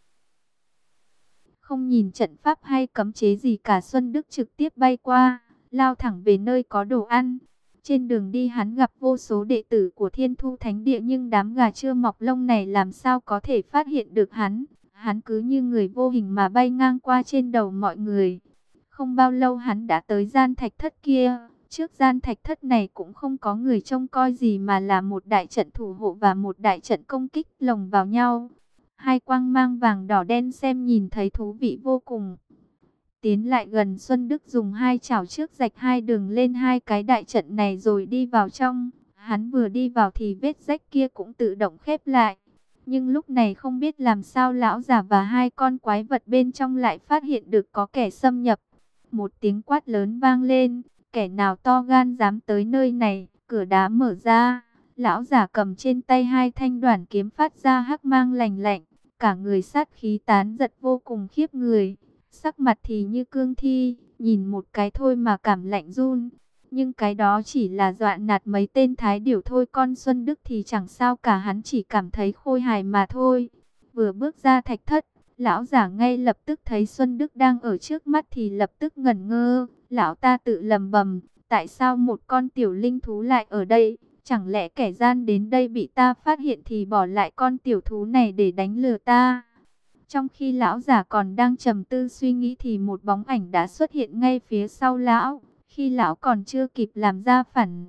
Không nhìn trận pháp hay cấm chế gì cả, Xuân Đức trực tiếp bay qua, lao thẳng về nơi có đồ ăn. Trên đường đi hắn gặp vô số đệ tử của Thiên Thu Thánh Địa, nhưng đám gà chưa mọc lông này làm sao có thể phát hiện được hắn. Hắn cứ như người vô hình mà bay ngang qua trên đầu mọi người. Không bao lâu hắn đã tới gian thạch thất kia. Trước gian thạch thất này cũng không có người trông coi gì mà là một đại trận thủ hộ và một đại trận công kích lồng vào nhau. Hai quang mang vàng đỏ đen xem nhìn thấy thú vị vô cùng. Tiến lại gần, Xuân Đức dùng hai chảo trước rạch hai đường lên hai cái đại trận này rồi đi vào trong. Hắn vừa đi vào thì vết rách kia cũng tự động khép lại. Nhưng lúc này không biết làm sao lão già và hai con quái vật bên trong lại phát hiện được có kẻ xâm nhập. Một tiếng quát lớn vang lên, kẻ nào to gan dám tới nơi này, cửa đá mở ra. Lão già cầm trên tay hai thanh đoản kiếm phát ra hắc mang lành lạnh, cả người sát khí tán giật vô cùng khiếp người. Sắc mặt thì như cương thi, nhìn một cái thôi mà cảm lạnh run. Nhưng cái đó chỉ là dọa nạt mấy tên thái điểu thôi, con Xuân Đức thì chẳng sao cả, hắn chỉ cảm thấy khôi hài mà thôi. Vừa bước ra thạch thất, lão giả ngay lập tức thấy Xuân Đức đang ở trước mắt thì lập tức ngẩn ngơ. Lão ta tự lầm bầm, tại sao một con tiểu linh thú lại ở đây? Chẳng lẽ kẻ gian đến đây bị ta phát hiện thì bỏ lại con tiểu thú này để đánh lừa ta? Trong khi lão giả còn đang trầm tư suy nghĩ thì một bóng ảnh đã xuất hiện ngay phía sau lão. Khi lão còn chưa kịp làm ra phản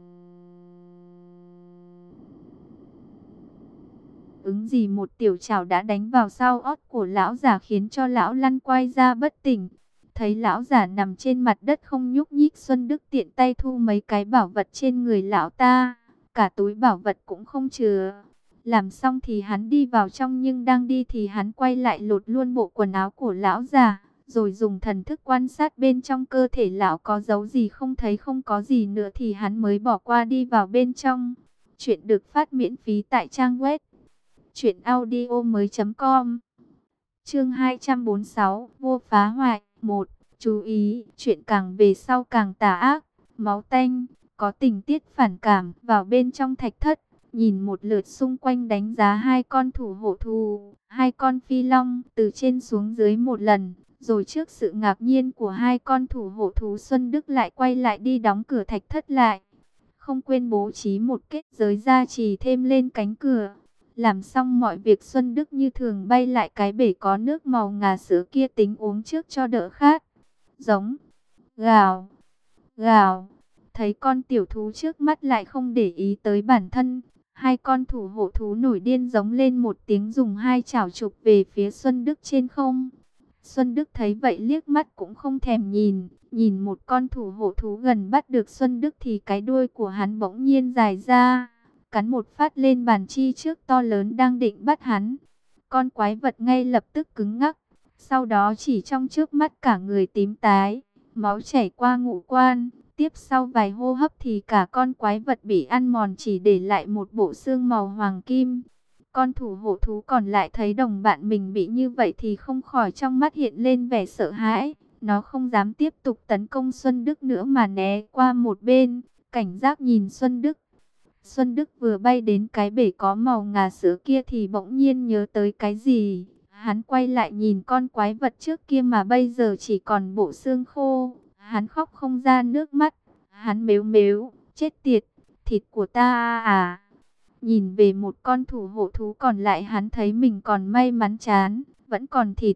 ứng gì, một tiểu trảo đã đánh vào sau ót của lão giả khiến cho lão lăn quay ra bất tỉnh. Thấy lão giả nằm trên mặt đất không nhúc nhích, Xuân Đức tiện tay thu mấy cái bảo vật trên người lão ta. Cả túi bảo vật cũng không chứa. Làm xong thì hắn đi vào trong, nhưng đang đi thì hắn quay lại lột luôn bộ quần áo của lão già, rồi dùng thần thức quan sát bên trong cơ thể lão có dấu gì, không thấy không có gì nữa thì hắn mới bỏ qua đi vào bên trong. Chuyện được phát miễn phí tại trang web truyện audio mới chấm com. Chương hai trăm bốn mươi sáu, vô phá hoại. Một. Chú ý, chuyện càng về sau càng tà ác, máu tanh, có tình tiết phản cảm. Vào bên trong thạch thất, nhìn một lượt xung quanh, đánh giá hai con thủ hộ thú, hai con phi long từ trên xuống dưới một lần. Rồi trước sự ngạc nhiên của hai con thủ hộ thú, Xuân Đức lại quay lại đi đóng cửa thạch thất lại. Không quên bố trí một kết giới gia trì thêm lên cánh cửa. Làm xong mọi việc, Xuân Đức như thường bay lại cái bể có nước màu ngà sữa kia tính uống trước cho đỡ khát. Giống, gào, gào. Thấy con tiểu thú trước mắt lại không để ý tới bản thân, hai con thủ hộ thú nổi điên giống lên một tiếng, dùng hai chảo chụp về phía Xuân Đức trên không. Xuân Đức thấy vậy liếc mắt cũng không thèm nhìn, nhìn một con thủ hộ thú gần bắt được Xuân Đức thì cái đuôi của hắn bỗng nhiên dài ra, cắn một phát lên bàn chi trước to lớn đang định bắt hắn. Con quái vật ngay lập tức cứng ngắc, sau đó chỉ trong chớp mắt cả người tím tái, máu chảy qua ngũ quan. Tiếp sau vài hô hấp thì cả con quái vật bị ăn mòn, chỉ để lại một bộ xương màu hoàng kim. Con thủ hộ thú còn lại thấy đồng bạn mình bị như vậy thì không khỏi trong mắt hiện lên vẻ sợ hãi. Nó không dám tiếp tục tấn công Xuân Đức nữa mà né qua một bên, cảnh giác nhìn Xuân Đức. Xuân Đức vừa bay đến cái bể có màu ngà sữa kia thì bỗng nhiên nhớ tới cái gì. Hắn quay lại nhìn con quái vật trước kia mà bây giờ chỉ còn bộ xương khô. Hắn khóc không ra nước mắt. Hắn mếu mếu, chết tiệt, thịt của ta à. Nhìn về một con thủ hộ thú còn lại, hắn thấy mình còn may mắn chán. vẫn còn thịt.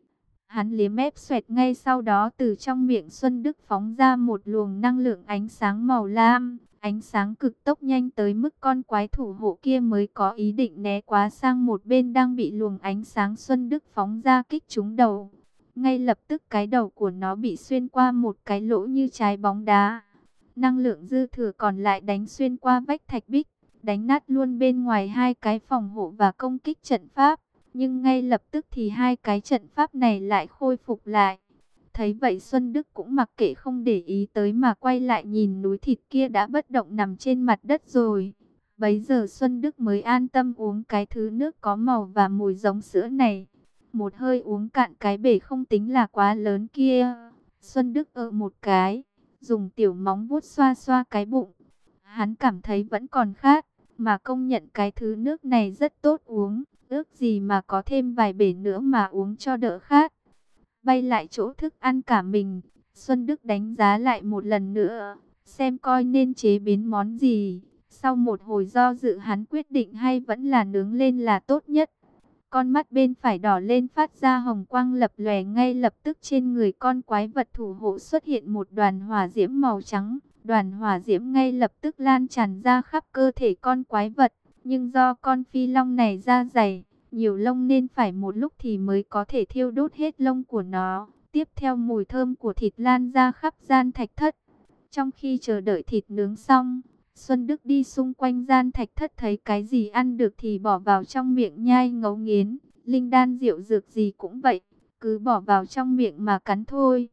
Hắn liếm mép xoẹt, ngay sau đó từ trong miệng Xuân Đức phóng ra một luồng năng lượng ánh sáng màu lam. Ánh sáng cực tốc nhanh tới mức con quái thủ hộ kia mới có ý định né quá sang một bên, đang bị luồng ánh sáng Xuân Đức phóng ra kích trúng đầu. Ngay lập tức cái đầu của nó bị xuyên qua một cái lỗ như trái bóng đá. Năng lượng dư thừa còn lại đánh xuyên qua vách thạch bích, đánh nát luôn bên ngoài hai cái phòng hộ và công kích trận pháp. Nhưng ngay lập tức thì hai cái trận pháp này lại khôi phục lại. Thấy vậy Xuân Đức cũng mặc kệ không để ý tới mà quay lại nhìn núi thịt kia đã bất động nằm trên mặt đất rồi. Bấy giờ Xuân Đức mới an tâm uống cái thứ nước có màu và mùi giống sữa này. Một hơi uống cạn cái bể không tính là quá lớn kia. Xuân Đức ợ một cái, dùng tiểu móng vuốt xoa xoa cái bụng. Hắn cảm thấy vẫn còn khát, mà công nhận cái thứ nước này rất tốt uống. Ước gì mà có thêm vài bể nữa mà uống cho đỡ khát. Bay lại chỗ thức ăn cả mình, Xuân Đức đánh giá lại một lần nữa, xem coi nên chế biến món gì. Sau một hồi do dự hắn quyết định hay vẫn là nướng lên là tốt nhất. Con mắt bên phải đỏ lên phát ra hồng quang lập lòe, ngay lập tức trên người con quái vật thủ hộ xuất hiện một đoàn hỏa diễm màu trắng. Đoàn hỏa diễm ngay lập tức lan tràn ra khắp cơ thể con quái vật. Nhưng do con phi long này da dày, nhiều lông nên phải một lúc thì mới có thể thiêu đốt hết lông của nó. Tiếp theo mùi thơm của thịt lan ra khắp gian thạch thất. Trong khi chờ đợi thịt nướng xong, Xuân Đức đi xung quanh gian thạch thất, thấy cái gì ăn được thì bỏ vào trong miệng nhai ngấu nghiến. Linh đan rượu dược gì cũng vậy, cứ bỏ vào trong miệng mà cắn thôi.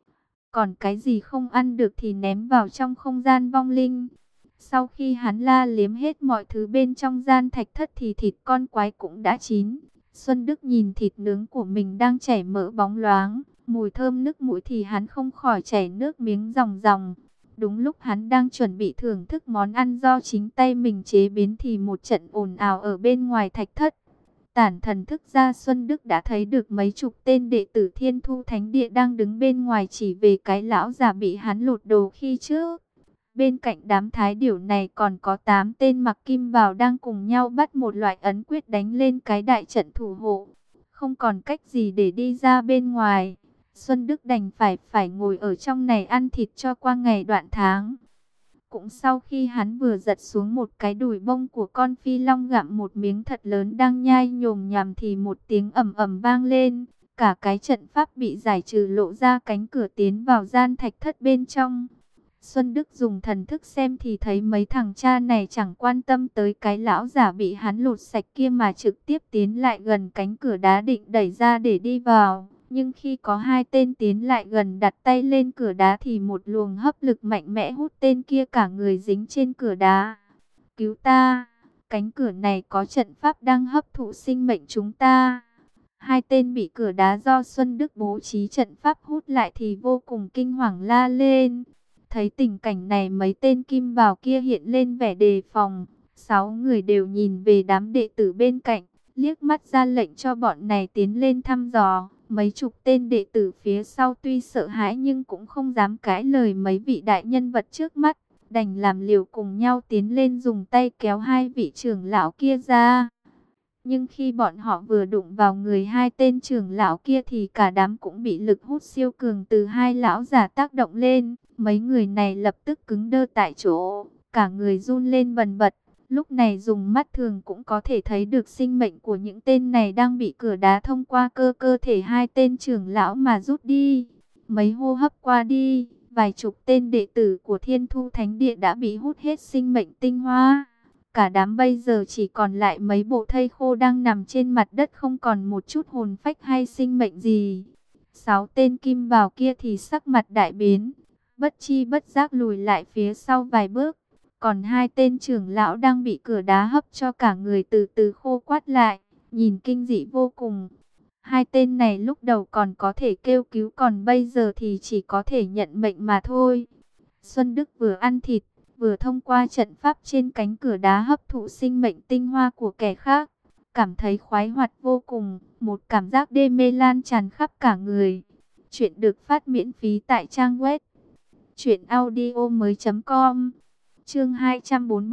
Còn cái gì không ăn được thì ném vào trong không gian vong linh. Sau khi hắn la liếm hết mọi thứ bên trong gian thạch thất thì thịt con quái cũng đã chín. Xuân Đức nhìn thịt nướng của mình đang chảy mỡ bóng loáng, mùi thơm nức mũi thì hắn không khỏi chảy nước miếng ròng ròng. Đúng lúc hắn đang chuẩn bị thưởng thức món ăn do chính tay mình chế biến thì một trận ồn ào ở bên ngoài thạch thất. Tản thần thức ra, Xuân Đức đã thấy được mấy chục tên đệ tử Thiên Thu Thánh Địa đang đứng bên ngoài chỉ về cái lão già bị hắn lột đồ khi trước. Bên cạnh đám thái điểu này còn có tám tên mặc kim bào đang cùng nhau bắt một loại ấn quyết đánh lên cái đại trận thủ hộ. Không còn cách gì để đi ra bên ngoài, Xuân Đức đành phải phải ngồi ở trong này ăn thịt cho qua ngày đoạn tháng. Cũng sau khi hắn vừa giật xuống một cái đùi bông của con phi long gặm một miếng thật lớn đang nhai nhồm nhằm thì một tiếng ầm ầm vang lên. Cả cái trận pháp bị giải trừ, lộ ra cánh cửa tiến vào gian thạch thất bên trong. Xuân Đức dùng thần thức xem thì thấy mấy thằng cha này chẳng quan tâm tới cái lão giả bị hắn lột sạch kia mà trực tiếp tiến lại gần cánh cửa đá định đẩy ra để đi vào. Nhưng khi có hai tên tiến lại gần đặt tay lên cửa đá thì một luồng hấp lực mạnh mẽ hút tên kia cả người dính trên cửa đá. Cứu ta! Cánh cửa này có trận pháp đang hấp thụ sinh mệnh chúng ta. Hai tên bị cửa đá do Xuân Đức bố trí trận pháp hút lại thì vô cùng kinh hoàng la lên. Thấy tình cảnh này mấy tên kim bào kia hiện lên vẻ đề phòng. Sáu người đều nhìn về đám đệ tử bên cạnh, liếc mắt ra lệnh cho bọn này tiến lên thăm dò. Mấy chục tên đệ tử phía sau tuy sợ hãi nhưng cũng không dám cãi lời mấy vị đại nhân vật trước mắt. Đành làm liều cùng nhau tiến lên dùng tay kéo hai vị trưởng lão kia ra. Nhưng khi bọn họ vừa đụng vào người hai tên trưởng lão kia thì cả đám cũng bị lực hút siêu cường từ hai lão già tác động lên. Mấy người này lập tức cứng đơ tại chỗ, cả người run lên bần bật. Lúc này dùng mắt thường cũng có thể thấy được sinh mệnh của những tên này đang bị cửa đá thông qua cơ cơ thể hai tên trưởng lão mà rút đi. Mấy hô hấp qua đi, vài chục tên đệ tử của Thiên Thu Thánh Địa đã bị hút hết sinh mệnh tinh hoa. Cả đám bây giờ chỉ còn lại mấy bộ thây khô đang nằm trên mặt đất, không còn một chút hồn phách hay sinh mệnh gì. Sáu tên kim bào kia thì sắc mặt đại biến, bất chi bất giác lùi lại phía sau vài bước. Còn hai tên trưởng lão đang bị cửa đá hấp cho cả người từ từ khô quắt lại, nhìn kinh dị vô cùng. Hai tên này lúc đầu còn có thể kêu cứu, còn bây giờ thì chỉ có thể nhận mệnh mà thôi. Xuân Đức vừa ăn thịt, vừa thông qua trận pháp trên cánh cửa đá hấp thụ sinh mệnh tinh hoa của kẻ khác. Cảm thấy khoái hoạt vô cùng, một cảm giác đê mê lan tràn khắp cả người. Chuyện được phát miễn phí tại trang web truyện audio mới chấm com. Chương hai trăm bốn mươi bảy,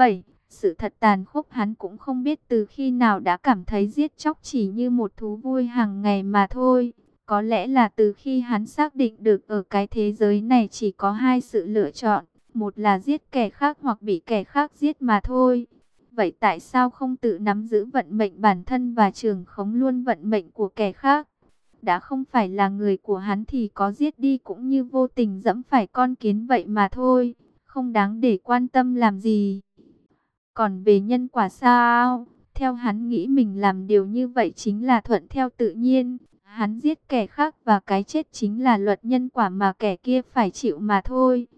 Sự thật tàn khốc hắn cũng không biết từ khi nào đã cảm thấy giết chóc chỉ như một thú vui hàng ngày mà thôi. Có lẽ là từ khi hắn xác định được ở cái thế giới này chỉ có hai sự lựa chọn, một là giết kẻ khác hoặc bị kẻ khác giết mà thôi. Vậy tại sao không tự nắm giữ vận mệnh bản thân và trường khống luôn vận mệnh của kẻ khác? Đã không phải là người của hắn thì có giết đi cũng như vô tình dẫm phải con kiến vậy mà thôi, không đáng để quan tâm làm gì. Còn về nhân quả sao? Theo hắn nghĩ mình làm điều như vậy chính là thuận theo tự nhiên. Hắn giết kẻ khác và cái chết chính là luật nhân quả mà kẻ kia phải chịu mà thôi.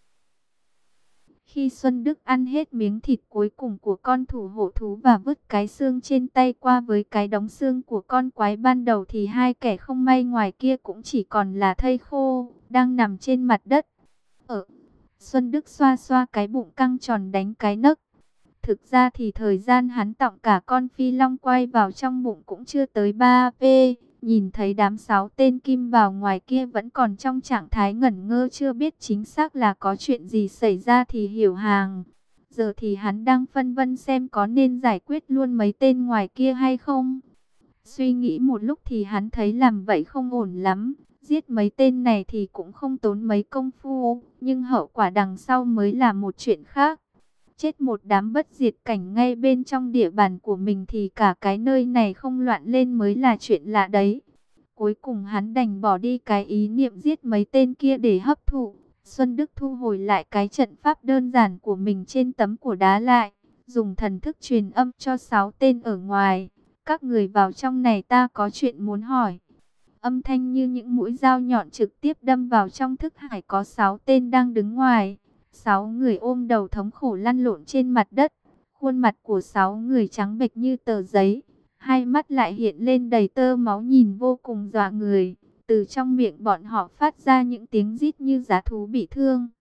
Khi Xuân Đức ăn hết miếng thịt cuối cùng của con thủ hộ thú và vứt cái xương trên tay qua với cái đống xương của con quái ban đầu thì hai kẻ không may ngoài kia cũng chỉ còn là thây khô, đang nằm trên mặt đất. Ở Xuân Đức xoa xoa cái bụng căng tròn đánh cái nấc. Thực ra thì thời gian hắn tọng cả con phi long quay vào trong bụng cũng chưa tới ba phút. Nhìn thấy đám sáu tên kim bào ngoài kia vẫn còn trong trạng thái ngẩn ngơ chưa biết chính xác là có chuyện gì xảy ra thì hiểu hàng. Giờ thì hắn đang phân vân xem có nên giải quyết luôn mấy tên ngoài kia hay không. Suy nghĩ một lúc thì hắn thấy làm vậy không ổn lắm. Giết mấy tên này thì cũng không tốn mấy công phu, nhưng hậu quả đằng sau mới là một chuyện khác. Chết một đám bất diệt cảnh ngay bên trong địa bàn của mình thì cả cái nơi này không loạn lên mới là chuyện lạ đấy. Cuối cùng hắn đành bỏ đi cái ý niệm giết mấy tên kia để hấp thụ. Xuân Đức thu hồi lại cái trận pháp đơn giản của mình trên tấm của đá lại, dùng thần thức truyền âm cho sáu tên ở ngoài. Các người vào trong này, ta có chuyện muốn hỏi. Âm thanh như những mũi dao nhọn trực tiếp đâm vào trong thức hải có sáu tên đang đứng ngoài. Sáu người ôm đầu thống khổ lăn lộn trên mặt đất. Khuôn mặt của sáu người trắng bệch như tờ giấy. Hai mắt lại hiện lên đầy tơ máu nhìn vô cùng dọa người. Từ trong miệng bọn họ phát ra những tiếng rít như giá thú bị thương.